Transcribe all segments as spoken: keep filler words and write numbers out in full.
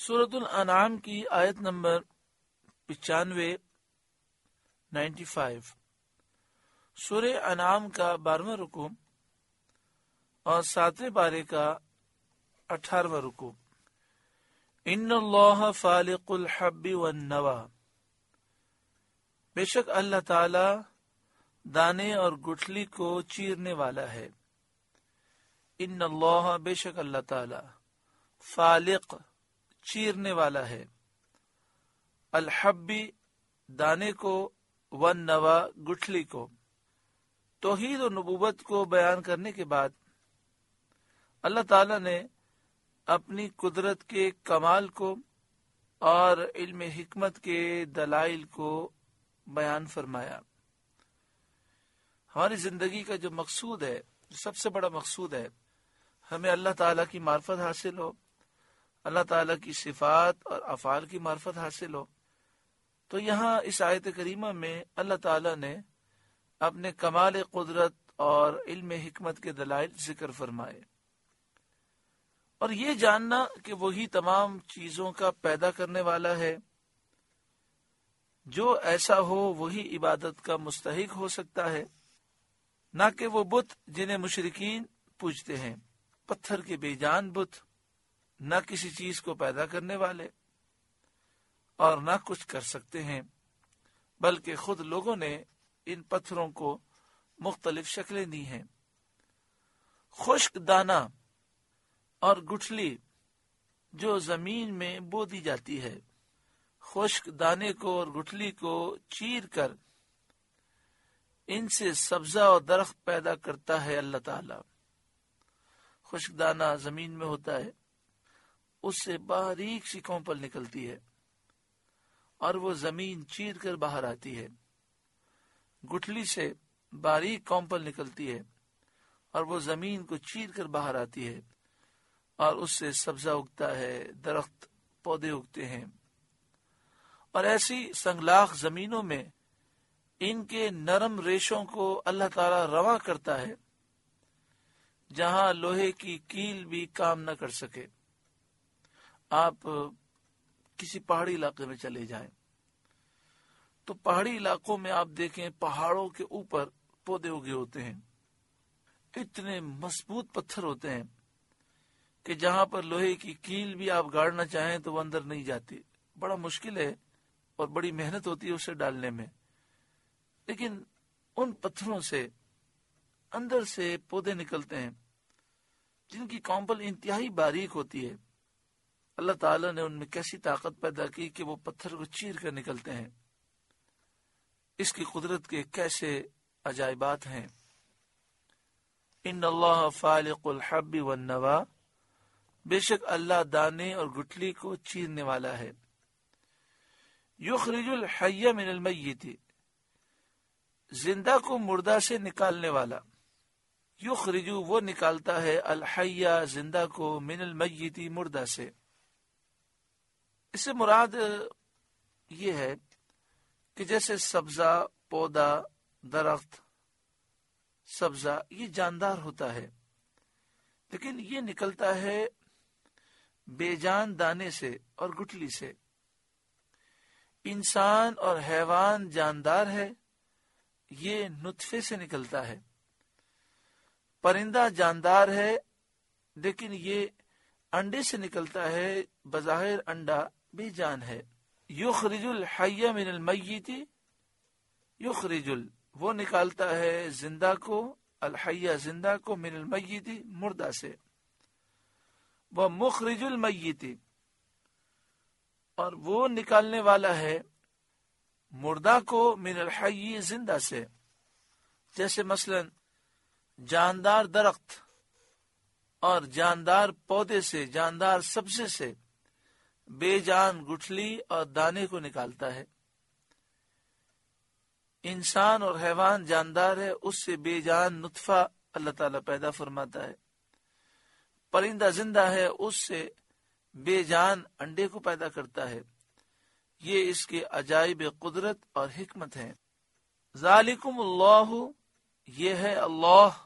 سورۃ الانعام کی آیت نمبر پچانوے نائنٹی فائیو، سورہ انعام کا بارہواں رکوع اور ساتویں پارے کا اٹھارہواں رکوع۔ ان اللہ فالق الحب والنوى، بے شک اللہ تعالی دانے اور گٹھلی کو چیرنے والا ہے۔ ان اللہ، بے شک اللہ تعالی، فالق، چیرنے والا ہے، الحب، دانے کو، والنوى، گٹھلی کو۔ توحید و نبوت کو بیان کرنے کے بعد اللہ تعالی نے اپنی قدرت کے کمال کو اور علم حکمت کے دلائل کو بیان فرمایا۔ ہماری زندگی کا جو مقصود ہے، جو سب سے بڑا مقصود ہے، ہمیں اللہ تعالیٰ کی معرفت حاصل ہو، اللہ تعالیٰ کی صفات اور افعال کی معرفت حاصل ہو۔ تو یہاں اس آیت کریمہ میں اللہ تعالیٰ نے اپنے کمال قدرت اور علم حکمت کے دلائل ذکر فرمائے، اور یہ جاننا کہ وہی تمام چیزوں کا پیدا کرنے والا ہے، جو ایسا ہو وہی عبادت کا مستحق ہو سکتا ہے، نہ کہ وہ بت جنہیں مشرکین پوجتے ہیں، پتھر کے بے جان بت، نہ کسی چیز کو پیدا کرنے والے اور نہ کچھ کر سکتے ہیں، بلکہ خود لوگوں نے ان پتھروں کو مختلف شکلیں دی ہیں۔ خشک دانہ اور گٹھلی جو زمین میں بو دی جاتی ہے، خشک دانے کو اور گٹھلی کو چیر کر ان سے سبزہ اور درخت پیدا کرتا ہے اللہ تعالی۔ خشک دانہ زمین میں ہوتا ہے، اس سے باریک سی کونپل نکلتی ہے اور وہ زمین چیر کر باہر آتی ہے۔ گٹھلی سے باریک کونپل نکلتی ہے اور وہ زمین کو چیر کر باہر آتی ہے، اور اس سے سبزہ اگتا ہے، درخت، پودے اگتے ہیں۔ اور ایسی سنگلاخ زمینوں میں ان کے نرم ریشوں کو اللہ تعالی رواں کرتا ہے، جہاں لوہے کی کیل بھی کام نہ کر سکے۔ آپ کسی پہاڑی علاقے میں چلے جائیں تو پہاڑی علاقوں میں آپ دیکھیں پہاڑوں کے اوپر پودے اگے ہوتے ہیں، اتنے مضبوط پتھر ہوتے ہیں کہ جہاں پر لوہے کی کیل بھی آپ گاڑنا چاہیں تو وہ اندر نہیں جاتی۔ بڑا مشکل ہے اور بڑی محنت ہوتی ہے اسے ڈالنے میں، لیکن ان پتھروں سے اندر سے پودے نکلتے ہیں جن کی کونپل انتہائی باریک ہوتی ہے۔ اللہ تعالیٰ نے ان میں کیسی طاقت پیدا کی کہ وہ پتھر کو چیر کر نکلتے ہیں۔ اس کی قدرت کے کیسے عجائبات ہیں۔ ان اللہ فالق الحب والنوى، بے شک اللہ دانے اور گٹھلی کو چیرنے والا ہے۔ یخرج الحی من المیت، زندہ کو مردہ سے نکالنے والا۔ یخرج، وہ نکالتا ہے، الحی، زندہ کو، من المیت، مردہ سے۔ اس سے مراد یہ ہے کہ جیسے سبزہ، پودا، درخت، سبزہ یہ جاندار ہوتا ہے، لیکن یہ نکلتا ہے بے جان دانے سے اور گٹھلی سے۔ انسان اور حیوان جاندار ہے، یہ نطفے سے نکلتا ہے۔ پرندہ جاندار ہے، لیکن یہ انڈے سے نکلتا ہے، بظاہر انڈا بے جان ہے۔ یخرج الحی من المیت، یخرج ال، وہ نکالتا ہے زندہ کو، الحی، زندہ کو، من المیت، مردہ سے۔ وہ مخرج المیت، اور وہ نکالنے والا ہے مردہ کو، من الحی، زندہ سے۔ جیسے مثلا جاندار درخت اور جاندار پودے سے، جاندار سبزے سے بے جان گٹھلی اور دانے کو نکالتا ہے۔ انسان اور حیوان جاندار ہے، اس سے بے جان نطفہ اللہ تعالیٰ پیدا فرماتا ہے۔ پرندہ زندہ ہے، اس سے بے جان انڈے کو پیدا کرتا ہے۔ یہ اس کے عجائب قدرت اور حکمت ہیں۔ ذالکم اللہ، یہ ہے اللہ،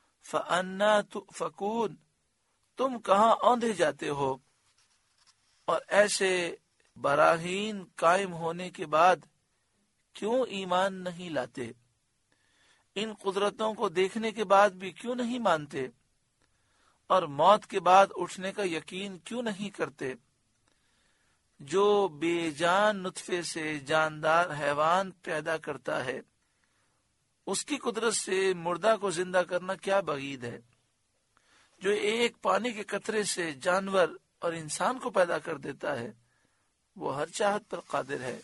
فَأَنَّا تُؤْفَكُونَ، تم کہاں اوندھے جاتے ہو۔ اور ایسے براہین قائم ہونے کے بعد کیوں ایمان نہیں لاتے؟ ان قدرتوں کو دیکھنے کے بعد بھی کیوں نہیں مانتے؟ اور موت کے بعد اٹھنے کا یقین کیوں نہیں کرتے؟ جو بے جان نطفے سے جاندار حیوان پیدا کرتا ہے، اس کی قدرت سے مردہ کو زندہ کرنا کیا بعید ہے؟ جو ایک پانی کے قطرے سے جانور اور انسان کو پیدا کر دیتا ہے، وہ ہر چاہت پر قادر ہے۔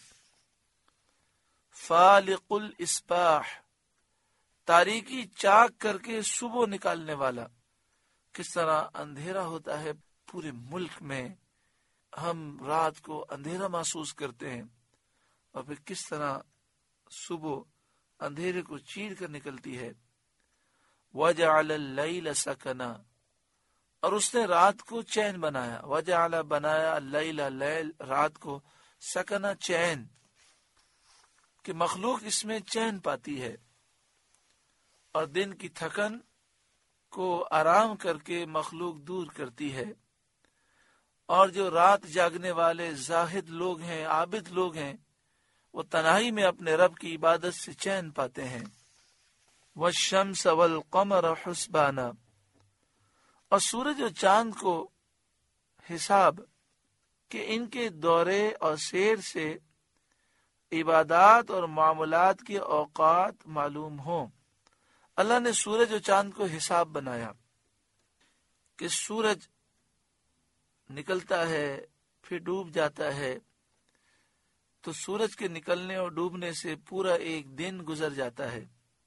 فالق الاصباح، تاریکی چاک کر کے صبح نکالنے والا۔ کس طرح اندھیرا ہوتا ہے پورے ملک میں، ہم رات کو اندھیرا محسوس کرتے ہیں، اور پھر کس طرح صبح اندھیرے کو چیر کر نکلتی ہے۔ وجعل اللیل سکنا، اور اس نے رات کو چین بنایا۔ وجعل بنایا اللیل لیل، رات کو، سکنا چین، کہ مخلوق اس میں چین پاتی ہے، اور دن کی تھکن کو آرام کر کے مخلوق دور کرتی ہے۔ اور جو رات جاگنے والے زاہد لوگ ہیں، عابد لوگ ہیں، وہ تنہائی میں اپنے رب کی عبادت سے چین پاتے ہیں۔ والشمس والقمر حسبانا، اور سورج اور چاند کو حساب، کہ ان کے دورے اور سیر سے عبادات اور معاملات کے اوقات معلوم ہوں۔ اللہ نے سورج اور چاند کو حساب بنایا کہ سورج نکلتا ہے پھر ڈوب جاتا ہے، تو سورج کے نکلنے اور ڈوبنے سے پورا ایک دن گزر جاتا ہے۔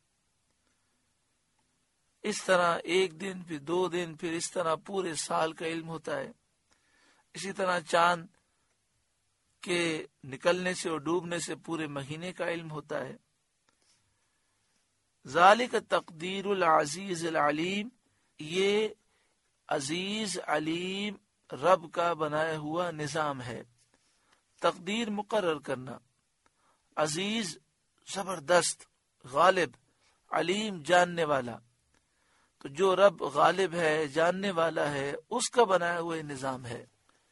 اس طرح ایک دن، پھر دو دن، پھر اس طرح پورے سال کا علم ہوتا ہے۔ اسی طرح چاند کے نکلنے سے اور ڈوبنے سے پورے مہینے کا علم ہوتا ہے۔ ذالک تقدیر العزیز العلیم، یہ عزیز علیم رب کا بنایا ہوا نظام ہے۔ تقدیر مقرر کرنا، عزیز زبردست، غالب، علیم جاننے والا۔ تو جو رب غالب ہے، جاننے والا ہے، اس کا بنایا ہوا نظام ہے۔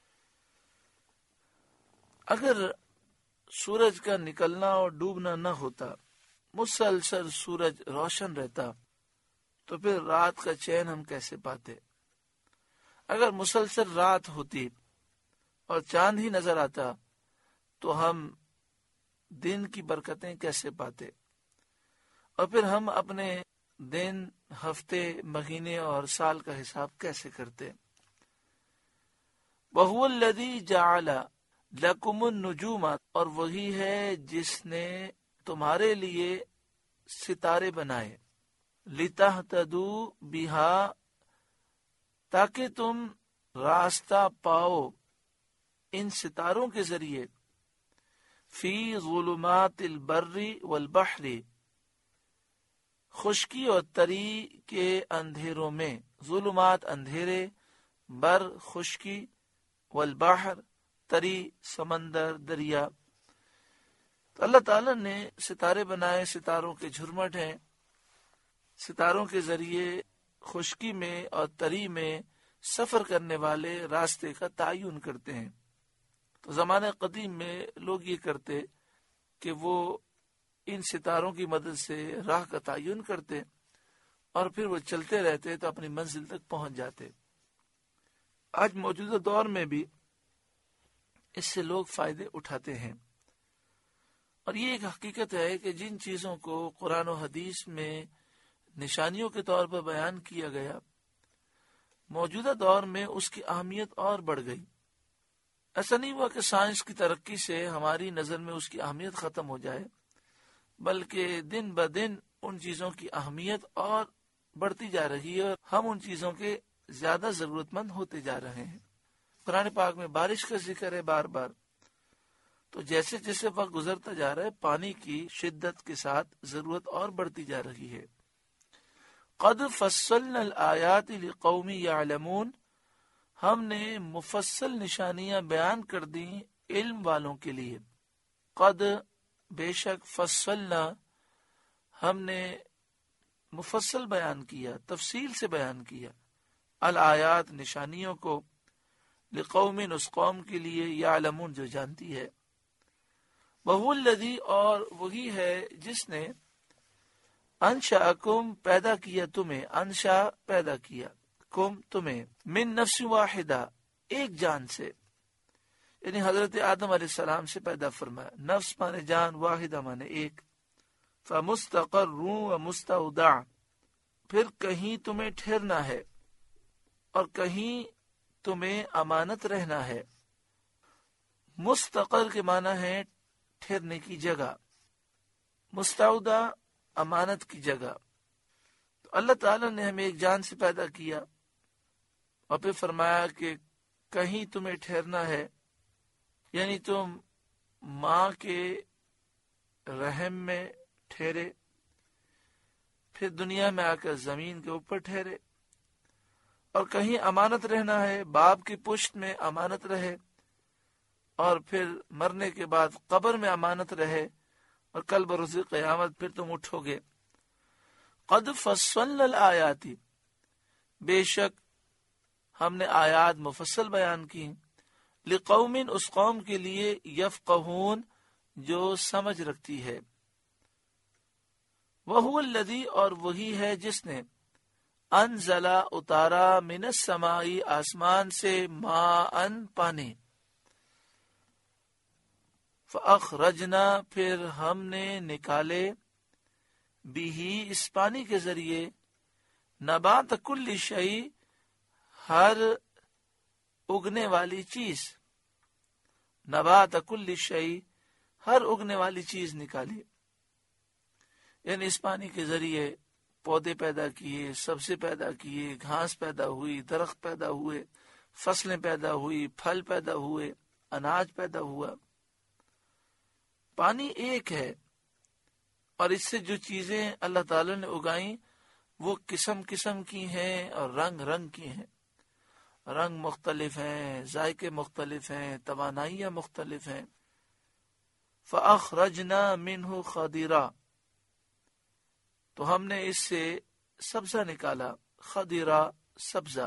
اگر سورج کا نکلنا اور ڈوبنا نہ ہوتا، مسلسل سورج روشن رہتا، تو پھر رات کا چین ہم کیسے پاتے؟ اگر مسلسل رات ہوتی اور چاند ہی نظر آتا، تو ہم دن کی برکتیں کیسے پاتے؟ اور پھر ہم اپنے دن، ہفتے، مہینے اور سال کا حساب کیسے کرتے؟ وَهُوَ الَّذِي جَعَلَ لَكُمُ النُّجُومَ، اور وہی ہے جس نے تمہارے لیے ستارے بنائے، لِتَهْتَدُوا بِهَا، تاکہ تم راستہ پاؤ ان ستاروں کے ذریعے، فی ظلمات البر والبحر، خشکی اور تری کے اندھیروں میں، ظلمات اندھیرے، بر خشکی، والبحر تری سمندر دریا۔ تو اللہ تعالیٰ نے ستارے بنائے، ستاروں کے جھرمٹ ہیں، ستاروں کے ذریعے خشکی میں اور تری میں سفر کرنے والے راستے کا تعین کرتے ہیں۔ تو زمانہ قدیم میں لوگ یہ کرتے کہ وہ ان ستاروں کی مدد سے راہ کا تعین کرتے، اور پھر وہ چلتے رہتے تو اپنی منزل تک پہنچ جاتے۔ آج موجودہ دور میں بھی اس سے لوگ فائدے اٹھاتے ہیں، اور یہ ایک حقیقت ہے کہ جن چیزوں کو قرآن و حدیث میں نشانیوں کے طور پر بیان کیا گیا، موجودہ دور میں اس کی اہمیت اور بڑھ گئی۔ ایسا نہیں ہوا کہ سائنس کی ترقی سے ہماری نظر میں اس کی اہمیت ختم ہو جائے، بلکہ دن بدن ان چیزوں کی اہمیت اور بڑھتی جا رہی ہے، اور ہم ان چیزوں کے زیادہ ضرورت مند ہوتے جا رہے ہیں۔ قرآن پاک میں بارش کا ذکر ہے بار بار، تو جیسے جیسے وقت گزرتا جا رہا ہے، پانی کی شدت کے ساتھ ضرورت اور بڑھتی جا رہی ہے۔ قد فصلنا الآیات لقوم یعلمون، ہم نے مفصل نشانیاں بیان کر دی علم والوں کے لیے۔ قد، بے شک، فصلنا، ہم نے مفصل بیان کیا، تفصیل سے بیان کیا، الآیات، نشانیوں کو، لقوم اس قوم کے لیے یعلمون جو جانتی ہے. وہو الذی اور وہی ہے جس نے انشأکم پیدا کیا تمہیں، انشا پیدا کیا، کم تمہیں، من نفس واحدہ ایک جان سے، یعنی حضرت آدم علیہ السلام سے پیدا فرمایا. نفس مانے جان، واحدہ مانے ایک. فمستقر و مستودع پھر کہیں تمہیں ٹھہرنا ہے اور کہیں تمہیں امانت رہنا ہے. مستقر کے معنی ہے ٹھہرنے کی جگہ، مستودع امانت کی جگہ. تو اللہ تعالی نے ہمیں ایک جان سے پیدا کیا اور پھر فرمایا کہ کہیں تمہیں ٹھہرنا ہے، یعنی تم ماں کے رحم میں ٹھہرے، پھر دنیا میں آ کر زمین کے اوپر ٹھہرے، اور کہیں امانت رہنا ہے، باپ کی پشت میں امانت رہے، اور پھر مرنے کے بعد قبر میں امانت رہے، اور کل بروز قیامت پھر تم اٹھو گے. قد فصلنا الآیات بے شک ہم نے آیات مفصل بیان کی، لقوم اس قوم کے لیے یفقہون جو سمجھ رکھتی ہے. وہو الذی اور وہی ہے جس نے انزل اتارا من السماء آسمان سے ماء پانی، فاخرجنا پھر ہم نے نکالے بھی اس پانی کے ذریعے نبات کل شیء ہر اگنے والی چیز، نبات کل شیء ہر اگنے والی چیز نکالی. یعنی اس پانی کے ذریعے پودے پیدا کیے، سبزے پیدا کیے، گھاس پیدا ہوئی، درخت پیدا ہوئے، فصلیں پیدا ہوئی، پھل پیدا ہوئے، اناج پیدا ہوا. پانی ایک ہے اور اس سے جو چیزیں اللہ تعالی نے اگائیں وہ قسم قسم کی ہیں اور رنگ رنگ کی ہیں. رنگ مختلف ہیں، ذائقے مختلف ہیں، توانائیاں مختلف ہیں. فَأَخْرَجْنَا مِنْهُ خَضِرًا تو ہم نے اس سے سبزہ نکالا، خضرا سبزہ.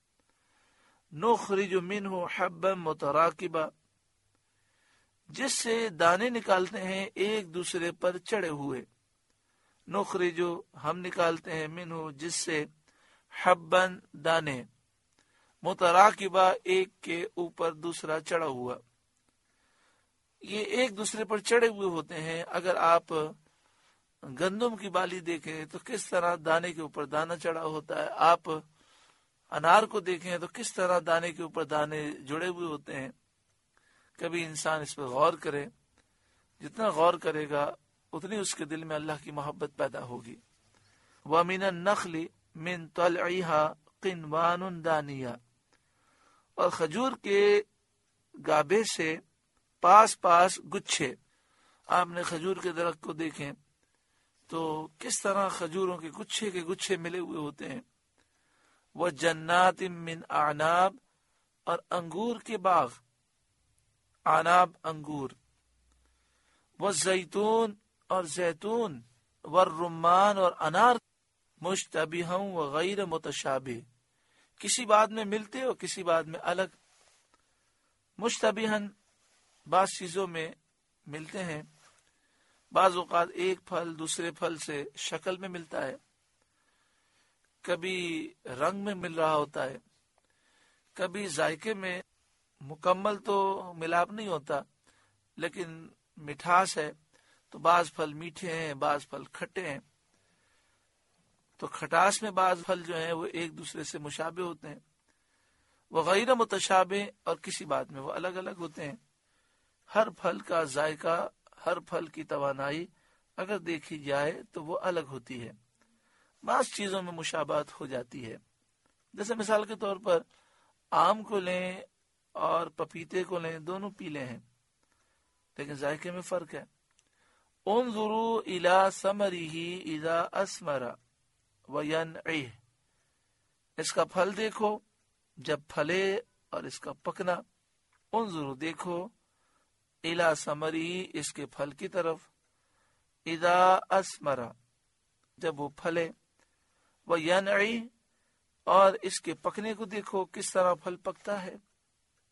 نخرج منہ حبا متراکبا جس سے دانے نکالتے ہیں ایک دوسرے پر چڑھے ہوئے. نخرج ہم نکالتے ہیں منہ جس سے حبا دانے، متراکبا ایک کے اوپر دوسرا چڑھا ہوا. یہ ایک دوسرے پر چڑھے ہوئے ہوتے ہیں. اگر آپ گندم کی بالی دیکھیں تو کس طرح دانے کے اوپر دانا چڑھا ہوتا ہے، آپ انار کو دیکھیں تو کس طرح دانے کے اوپر دانے جڑے ہوئے ہوتے ہیں. کبھی انسان اس پر غور کرے، جتنا غور کرے گا اتنی اس کے دل میں اللہ کی محبت پیدا ہوگی. وَمِنَ النَّخْلِ مِن طَلْعِهَا قِنْوَانٌ دَانِيَةٌ اور کھجور کے گابے سے پاس پاس گچھے. آپ نے کھجور کے درخت کو دیکھیں تو کس طرح کھجوروں کے گچھے کے گچھے ملے ہوئے ہوتے ہیں. وَجَنَّاتٍ مِّنْ أَعْنَابٍ اور انگور کے باغ، اعناب انگور. وَالزَّيْتُونَ اور زیتون، والرمان اور انار. مشتبہا وغیر متشابہ کسی بات میں ملتے اور کسی بات میں الگ. مشتبہا بعض چیزوں میں ملتے ہیں، بعض اوقات ایک پھل دوسرے پھل سے شکل میں ملتا ہے، کبھی رنگ میں مل رہا ہوتا ہے، کبھی ذائقے میں مکمل تو ملاپ نہیں ہوتا لیکن مٹھاس ہے. تو بعض پھل میٹھے ہیں، بعض پھل کھٹے ہیں. تو کھٹاس میں بعض پھل جو ہیں وہ ایک دوسرے سے مشابہ ہوتے ہیں. وہ غیر متشابہ اور کسی بات میں وہ الگ الگ ہوتے ہیں. ہر پھل کا ذائقہ، ہر پھل کی توانائی اگر دیکھی جائے تو وہ الگ ہوتی ہے. بعض چیزوں میں مشابہت ہو جاتی ہے. جیسے مثال کے طور پر آم کو لیں اور پپیتے کو لیں، دونوں پیلے ہیں لیکن ذائقے میں فرق ہے. انظروا الی ثمرہ اذا اثمر وینعہ اس کا پھل دیکھو جب پھلے اور اس کا پکنا. انظروا دیکھو، الی ثمرہ اس کے پھل کی طرف، اذا اثمر جب وہ پھلے، وینعہ اور اس کے پکنے کو دیکھو کس طرح پھل پکتا ہے.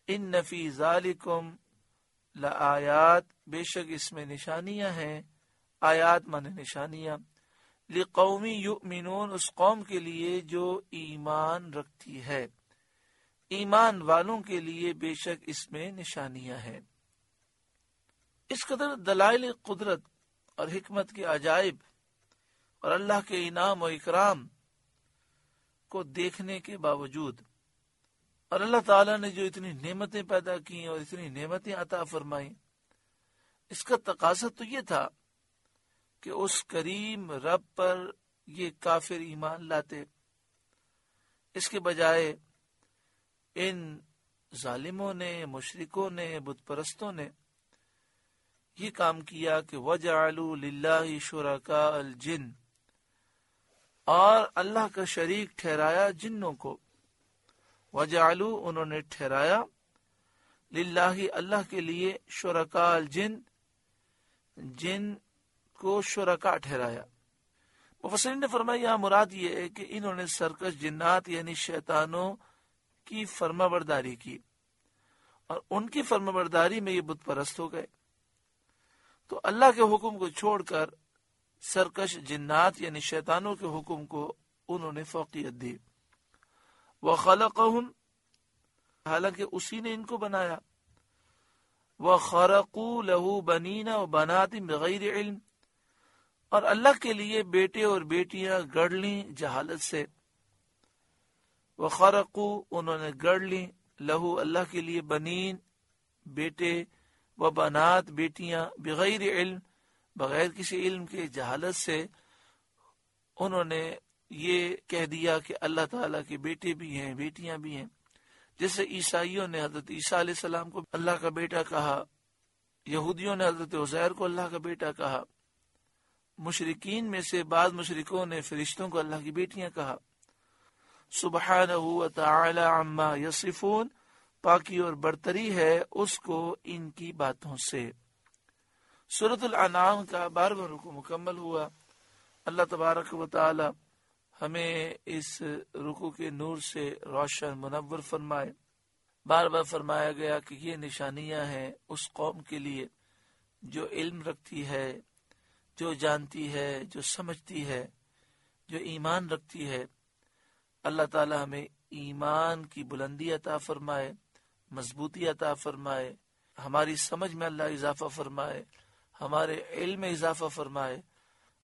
ان فی ذالکم لآیات، بے شک اس میں نشانیاں ہیں، آیات مانے نشانیاں، لقوم یؤمنون، اس قوم کے لیے جو ایمان رکھتی ہے، ایمان والوں کے لیے بے شک اس میں نشانیاں ہیں۔ اس قدر دلائل قدرت اور حکمت کے عجائب اور اللہ کے انعام و اکرام کو دیکھنے کے باوجود، اور اللہ تعالیٰ نے جو اتنی نعمتیں پیدا کی اور اتنی نعمتیں عطا فرمائیں، اس کا تقاضا تو یہ تھا کہ اس کریم رب پر یہ کافر ایمان لاتے۔ اس کے بجائے ان ظالموں نے، مشرکوں نے، بت پرستوں نے یہ کام کیا کہ وَجَعَلُوا لِلَّهِ شُرَكَاءَ الْجِنِّ، اور اللہ کا شریک ٹھہرایا جنوں کو۔ وَجَعَلُوا، انہوں نے ٹھہرایا، للہ، اللہ کے لیے، شرکاء الجن، جن کو شرکا ٹھہرایا۔ مفسرین نے فرمایا یہاں مراد یہ ہے کہ انہوں نے سرکش جنات یعنی شیطانوں کی فرما برداری کی، اور ان کی فرما برداری میں یہ بت پرست ہو گئے، تو اللہ کے حکم کو چھوڑ کر سرکش جنات یعنی شیطانوں کے حکم کو انہوں نے فوقیت دی۔ وَخَلَقَهُمْ، حالانکہ اسی نے ان کو بنایا۔ وَخَرَقُوا لَهُ بَنِينَ وَبَنَاتٍ بِغَيْرِ عِلْمٍ، اور اللہ کے لیے بیٹے اور بیٹیاں گڑ لیں جہالت سے۔ وَخَرَقُوا، انہوں نے گڑ لیں، لہو، اللہ کے لیے، بنین، بیٹے، وبنات، بیٹیاں، بغیر علم، بغیر کسی علم کے، جہالت سے انہوں نے یہ کہہ دیا کہ اللہ تعالیٰ کے بیٹے بھی ہیں، بیٹیاں بھی ہیں۔ جیسے عیسائیوں نے حضرت عیسیٰ علیہ السلام کو اللہ کا بیٹا کہا، یہودیوں نے حضرت عزیر کو اللہ کا بیٹا کہا، مشرکین میں سے بعض مشرکوں نے فرشتوں کو اللہ کی بیٹیاں کہا۔ سبحانہ وتعالی عما یصفون، پاکی اور برتری ہے اس کو ان کی باتوں سے۔ سورۃ الانعام کا بارہواں رکوع مکمل ہوا۔ اللہ تبارک و تعالی ہمیں اس رکوع کے نور سے روشن منور فرمائے۔ بار بار فرمایا گیا کہ یہ نشانیاں ہیں اس قوم کے لیے جو علم رکھتی ہے، جو جانتی ہے، جو سمجھتی ہے، جو ایمان رکھتی ہے۔ اللہ تعالی ہمیں ایمان کی بلندی عطا فرمائے، مضبوطی عطا فرمائے، ہماری سمجھ میں اللہ اضافہ فرمائے، ہمارے علم میں اضافہ فرمائے،